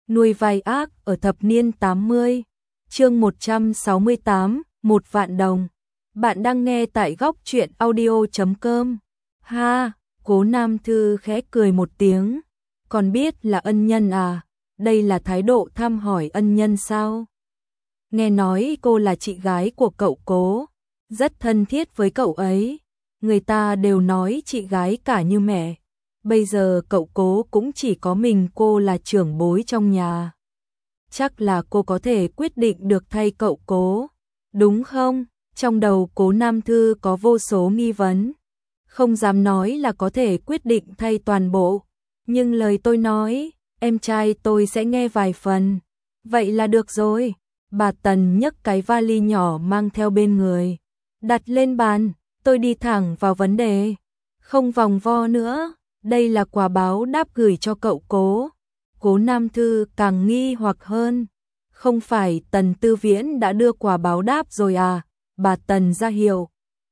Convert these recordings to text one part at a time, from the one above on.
Nuôi vai ác ở thập niên 80. Chương 168, 1.000.000 đồng. Bạn đang nghe tại góc truyện audio.com. Ha, Cố Nam Thư khẽ cười một tiếng. Còn biết là ân nhân à? Đây là thái độ thăm hỏi ân nhân sao? Nghe nói cô là chị gái của cậu Cố, rất thân thiết với cậu ấy. Người ta đều nói chị gái cả như mẹ. Bây giờ cậu Cố cũng chỉ có mình cô là trưởng bối trong nhà. Chắc là cô có thể quyết định được thay cậu Cố, đúng không? Trong đầu Cố Nam Thư có vô số nghi vấn. Không dám nói là có thể quyết định thay toàn bộ. Nhưng lời tôi nói, em trai tôi sẽ nghe vài phần. Vậy là được rồi. Bà Tần nhấc cái vali nhỏ mang theo bên người, đặt lên bàn. Tôi đi thẳng vào vấn đề, không vòng vo nữa. Đây là quà báo đáp gửi cho cậu Cố. Cố Nam Thư càng nghi hoặc hơn. Không phải Tần Tư Viễn đã đưa quà báo đáp rồi à? Bà Tần ra hiệu.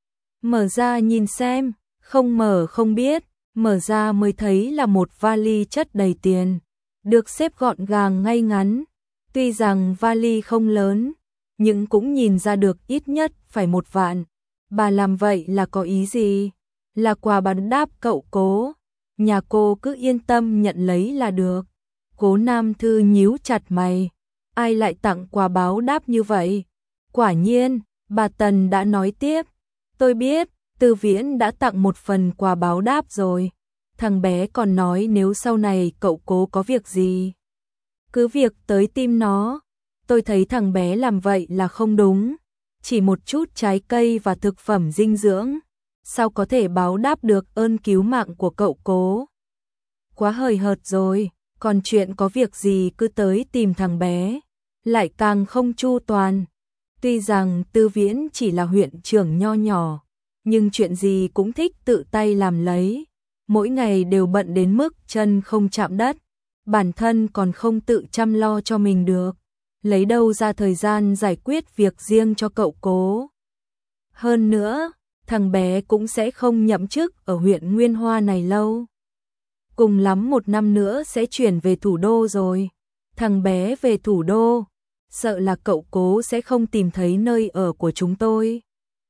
Mở ra nhìn xem. Không mở không biết. Mở ra mới thấy là một vali chất đầy tiền, được xếp gọn gàng ngay ngắn. Tuy rằng vali không lớn, nhưng cũng nhìn ra được ít nhất phải 1.000.000. Bà làm vậy là có ý gì? Là quà báo đáp cậu Cố. Nhà cô cứ yên tâm nhận lấy là được. Cố Nam Thư nhíu chặt mày. Ai lại tặng quà báo đáp như vậy? Quả nhiên, bà Tần đã nói tiếp. Tôi biết, Tư Viễn đã tặng một phần quà báo đáp rồi. Thằng bé còn nói nếu sau này cậu Cố có việc gì, cứ việc tới tìm nó. Tôi thấy thằng bé làm vậy là không đúng. Chỉ một chút trái cây và thực phẩm dinh dưỡng, sao có thể báo đáp được ơn cứu mạng của cậu Cố? Quá hời hợt rồi, còn chuyện có việc gì cứ tới tìm thằng bé, lại càng không chu toàn. Tuy rằng Tư Viễn chỉ là huyện trưởng nho nhỏ, nhưng chuyện gì cũng thích tự tay làm lấy. Mỗi ngày đều bận đến mức chân không chạm đất, bản thân còn không tự chăm lo cho mình được. Lấy đâu ra thời gian giải quyết việc riêng cho cậu Cố? Hơn nữa, thằng bé cũng sẽ không nhậm chức ở huyện Nguyên Hoa này lâu. Cùng lắm 1 năm nữa sẽ chuyển về thủ đô rồi. Thằng bé về thủ đô, sợ là cậu Cố sẽ không tìm thấy nơi ở của chúng tôi.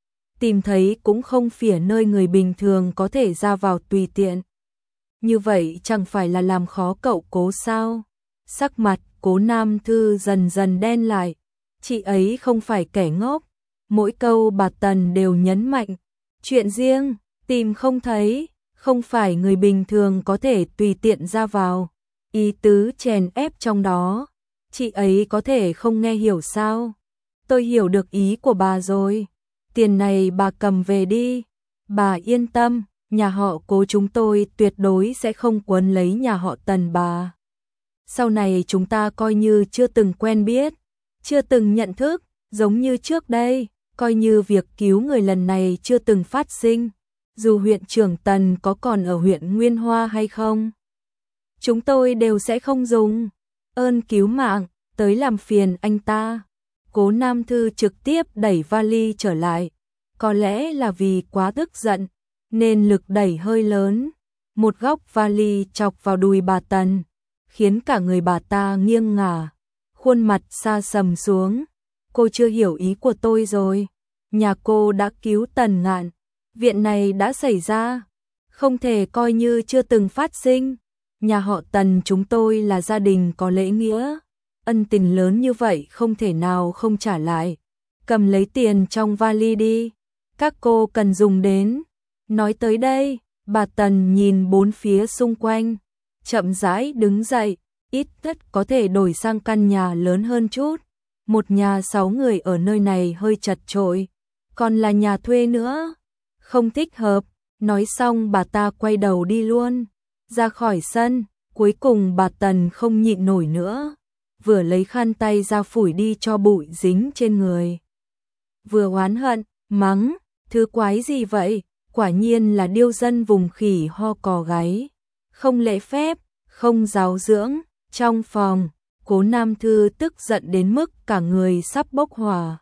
Tìm thấy cũng không phải nơi người bình thường có thể ra vào tùy tiện. Như vậy chẳng phải là làm khó cậu Cố sao? Sắc mặt Cố Nam Thư dần dần đen lại. Chị ấy không phải kẻ ngốc. Mỗi câu bà Tần đều nhấn mạnh. Chuyện riêng, tìm không thấy, không phải người bình thường có thể tùy tiện ra vào. Ý tứ chèn ép trong đó, chị ấy có thể không nghe hiểu sao? Tôi hiểu được ý của bà rồi. Tiền này bà cầm về đi. Bà yên tâm, nhà họ Cố chúng tôi tuyệt đối sẽ không quấn lấy nhà họ Tần bà. Sau này chúng ta coi như chưa từng quen biết, chưa từng nhận thức, giống như trước đây, coi như việc cứu người lần này chưa từng phát sinh. Dù huyện trưởng Tần có còn ở huyện Nguyên Hoa hay không, chúng tôi đều sẽ không dùng ơn cứu mạng tới làm phiền anh ta. Cố Nam Thư trực tiếp đẩy vali trở lại. Có lẽ là vì quá tức giận, nên lực đẩy hơi lớn. Một góc vali chọc vào đùi bà Tần, khiến cả người bà ta nghiêng ngả, khuôn mặt sa sầm xuống. Cô chưa hiểu ý của tôi rồi. Nhà cô đã cứu Tần Ngạn, viện này đã xảy ra, không thể coi như chưa từng phát sinh. Nhà họ Tần chúng tôi là gia đình có lễ nghĩa, ân tình lớn như vậy không thể nào không trả lại. Cầm lấy tiền trong vali đi, các cô cần dùng đến. Nói tới đây, bà Tần nhìn bốn phía xung quanh, chậm rãi đứng dậy. Ít nhất có thể đổi sang căn nhà lớn hơn chút. Một nhà 6 người ở nơi này hơi chật chội, còn là nhà thuê nữa, không thích hợp. Nói xong bà ta quay đầu đi luôn, ra khỏi sân. Cuối cùng bà Tần không nhịn nổi nữa, vừa lấy khăn tay ra phủi đi cho bụi dính trên người, vừa oán hận, mắng, thứ quái gì vậy, quả nhiên là điêu dân vùng khỉ ho cò gáy, không lễ phép, không giáo dưỡng. Trong phòng, Cố Nam Thư tức giận đến mức cả người sắp bốc hỏa.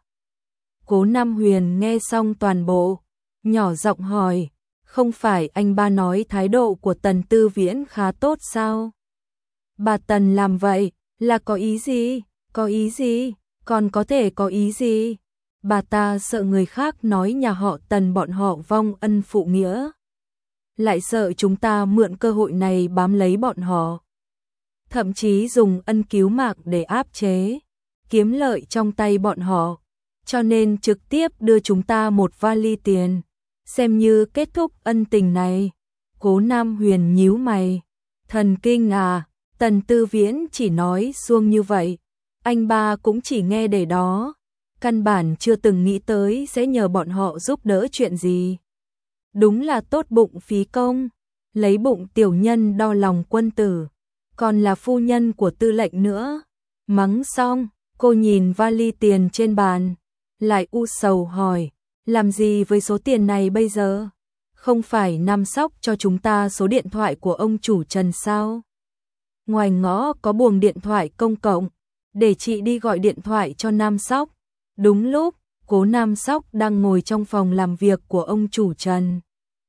Cố Nam Huyền nghe xong toàn bộ, nhỏ giọng hỏi, không phải anh ba nói thái độ của Tần Tư Viễn khá tốt sao? Bà Tần làm vậy, Là có ý gì? Có ý gì? Còn có thể có ý gì? Bà ta sợ người khác nói nhà họ Tần bọn họ vong ân phụ nghĩa. Lại sợ chúng ta mượn cơ hội này bám lấy bọn họ. Thậm chí dùng ân cứu mạng để áp chế, kiếm lợi trong tay bọn họ. Cho nên trực tiếp đưa chúng ta một vali tiền, xem như kết thúc ân tình này. Cố Nam Huyền nhíu mày. Thần kinh à, Tần Tư Viễn chỉ nói suông như vậy. Anh ba cũng chỉ nghe để đó. Căn bản chưa từng nghĩ tới sẽ nhờ bọn họ giúp đỡ chuyện gì. Đúng là tốt bụng phí công. Lấy bụng tiểu nhân đo lòng quân tử. Còn là phu nhân của tư lệnh nữa. Mắng xong, cô nhìn vali tiền trên bàn. Lại u sầu hỏi, làm gì với số tiền này bây giờ? Không phải Nam Sóc cho chúng ta số điện thoại của ông chủ Trần sao? Ngoài ngõ có buồng điện thoại công cộng, để chị đi gọi điện thoại cho Nam Sóc. Đúng lúc, Cố Nam Sóc đang ngồi trong phòng làm việc của ông chủ Trần.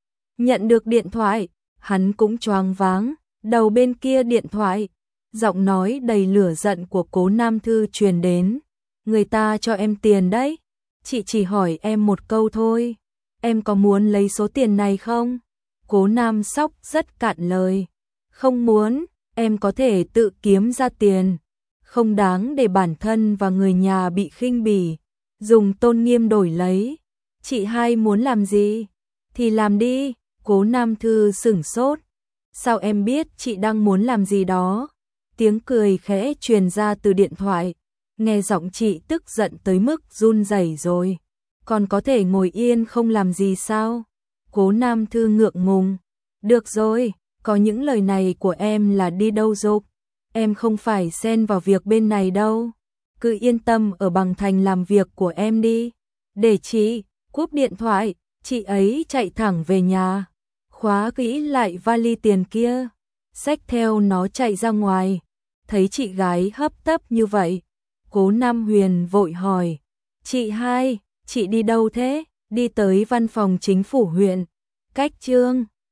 Nhận được điện thoại, hắn cũng choáng váng, đầu bên kia điện thoại, giọng nói đầy lửa giận của Cố Nam Thư truyền đến. Người ta cho em tiền đấy, chị chỉ hỏi em một câu thôi, em có muốn lấy số tiền này không? Cố Nam Sóc rất cạn lời, không muốn, em có thể tự kiếm ra tiền, không đáng để bản thân và người nhà bị khinh bỉ, dùng tôn nghiêm đổi lấy. Chị hai muốn làm gì? Thì làm đi. Cố Nam Thư sửng sốt. Sao em biết chị đang muốn làm gì đó? Tiếng cười khẽ truyền ra từ điện thoại. Nghe giọng chị tức giận tới mức run rẩy rồi. Còn có thể ngồi yên không làm gì sao? Cố Nam Thư ngượng ngùng. Được rồi, có những lời này của em là đi đâu dục. Em không phải xen vào việc bên này đâu. Cứ yên tâm ở Bằng Thành làm việc của em đi. Để chị cúp điện thoại, chị ấy chạy thẳng về nhà. Khóa kỹ lại vali tiền kia. Xách theo nó chạy ra ngoài. Thấy chị gái hấp tấp như vậy. Cố Nam Huyền vội hỏi. Chị hai, chị đi đâu thế? Đi tới văn phòng chính phủ huyện. Cách Trương